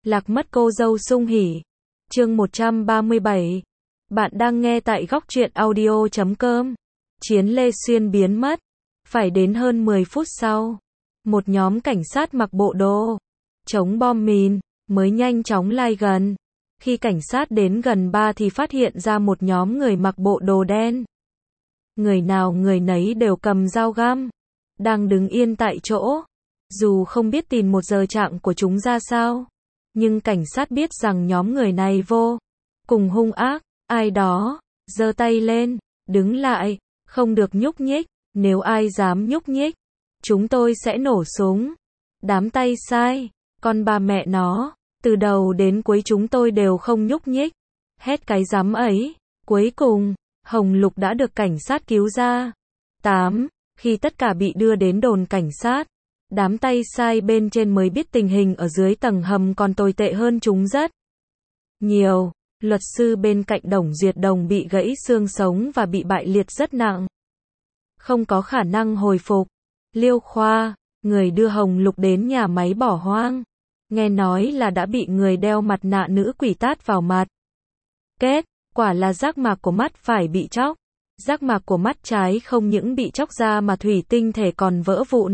Lạc mất cô dâu sung hỉ. Chương 137. Bạn đang nghe tại góc truyện audio.com. Chiến Lê Xuyên biến mất. Phải đến hơn 10 phút sau, một nhóm cảnh sát mặc bộ đồ chống bom mìn mới nhanh chóng lai gần. Khi cảnh sát đến gần thì phát hiện ra một nhóm người mặc bộ đồ đen. Người nào người nấy đều cầm dao găm, đang đứng yên tại chỗ. Dù không biết tin 1 giờ trạng của chúng ra sao, nhưng cảnh sát biết rằng nhóm người này vô cùng hung ác. Ai đó giơ tay lên, đứng lại, không được nhúc nhích, nếu ai dám nhúc nhích, chúng tôi sẽ nổ súng. Đám tay sai, con bà mẹ nó, từ đầu đến cuối chúng tôi đều không nhúc nhích. Hét cái dám ấy. Cuối cùng, Hồng Lục đã được cảnh sát cứu ra. 8. Khi tất cả bị đưa đến đồn cảnh sát, đám tay sai bên trên mới biết tình hình ở dưới tầng hầm còn tồi tệ hơn chúng rất nhiều. Luật sư bên cạnh Đồng Duyệt Đồng bị gãy xương sống và bị bại liệt rất nặng, không có khả năng hồi phục. Liêu Khoa, người đưa Hồng Lục đến nhà máy bỏ hoang, nghe nói là đã bị người đeo mặt nạ nữ quỷ tát vào mặt. Kết quả là giác mạc của mắt phải bị chóc. Giác mạc của mắt trái không những bị chóc ra mà thủy tinh thể còn vỡ vụn.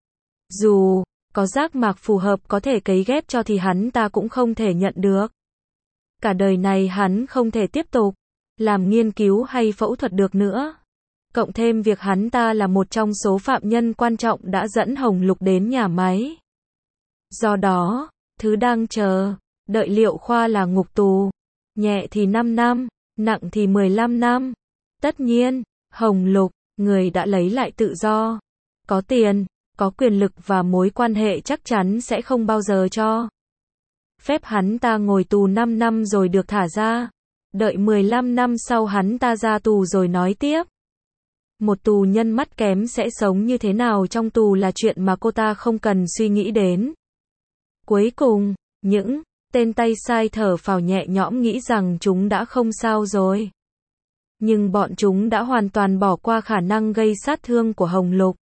Dù có giác mạc phù hợp có thể cấy ghép cho thì hắn ta cũng không thể nhận được. Cả đời này hắn không thể tiếp tục làm nghiên cứu hay phẫu thuật được nữa. Cộng thêm việc hắn ta là một trong số phạm nhân quan trọng đã dẫn Hồng Lục đến nhà máy. Do đó, thứ đang chờ đợi Liêu Khoa là ngục tù. Nhẹ thì 5 năm, nặng thì 15 năm. Tất nhiên, Hồng Lục, người đã lấy lại tự do, có tiền, có quyền lực và mối quan hệ chắc chắn sẽ không bao giờ cho phép hắn ta ngồi tù 5 năm rồi được thả ra. Đợi 15 năm sau hắn ta ra tù rồi nói tiếp. Một tù nhân mắt kém sẽ sống như thế nào trong tù là chuyện mà cô ta không cần suy nghĩ đến. Cuối cùng, những tên tay sai thở phào nhẹ nhõm nghĩ rằng chúng đã không sao rồi. Nhưng bọn chúng đã hoàn toàn bỏ qua khả năng gây sát thương của Hồng Lục.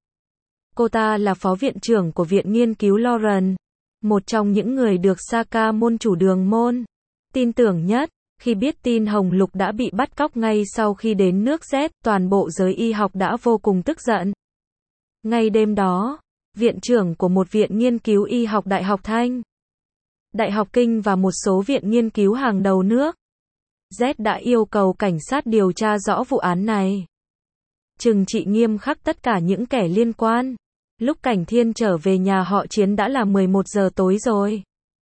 Cô ta là phó viện trưởng của Viện Nghiên cứu Lauren, một trong những người được Saka môn chủ Đường môn tin tưởng nhất. Khi biết tin Hồng Lục đã bị bắt cóc ngay sau khi đến nước Z, toàn bộ giới y học đã vô cùng tức giận. Ngay đêm đó, viện trưởng của một viện nghiên cứu y học Đại học Thanh, Đại học Kinh và một số viện nghiên cứu hàng đầu nước Z đã yêu cầu cảnh sát điều tra rõ vụ án này, trừng trị nghiêm khắc tất cả những kẻ liên quan. Lúc Cảnh Thiên trở về nhà họ Chiến đã là 11 giờ tối rồi.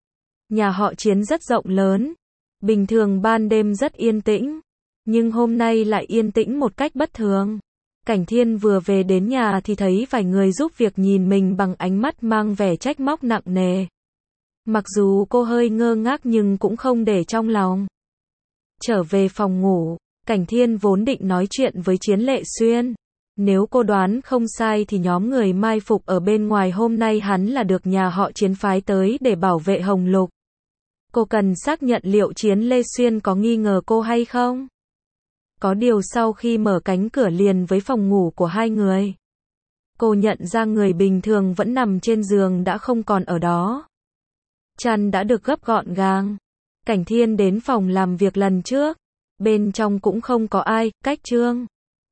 Nhà họ Chiến rất rộng lớn, bình thường ban đêm rất yên tĩnh, nhưng hôm nay lại yên tĩnh một cách bất thường. Cảnh Thiên vừa về đến nhà thì thấy vài người giúp việc nhìn mình bằng ánh mắt mang vẻ trách móc nặng nề. Mặc dù cô hơi ngơ ngác nhưng cũng không để trong lòng. Trở về phòng ngủ, Cảnh Thiên vốn định nói chuyện với Chiến Lệ Xuyên. Nếu cô đoán không sai thì nhóm người mai phục ở bên ngoài hôm nay hắn là được nhà họ Chiến phái tới để bảo vệ Hồng Lục. Cô cần xác nhận liệu Chiến Lê Xuyên có nghi ngờ cô hay không. Có điều sau khi mở cánh cửa liền với phòng ngủ của hai người, cô nhận ra người bình thường vẫn nằm trên giường đã không còn ở đó. Chăn đã được gấp gọn gàng. Cảnh Thiên đến phòng làm việc lần trước. Bên trong cũng không có ai, cách Trương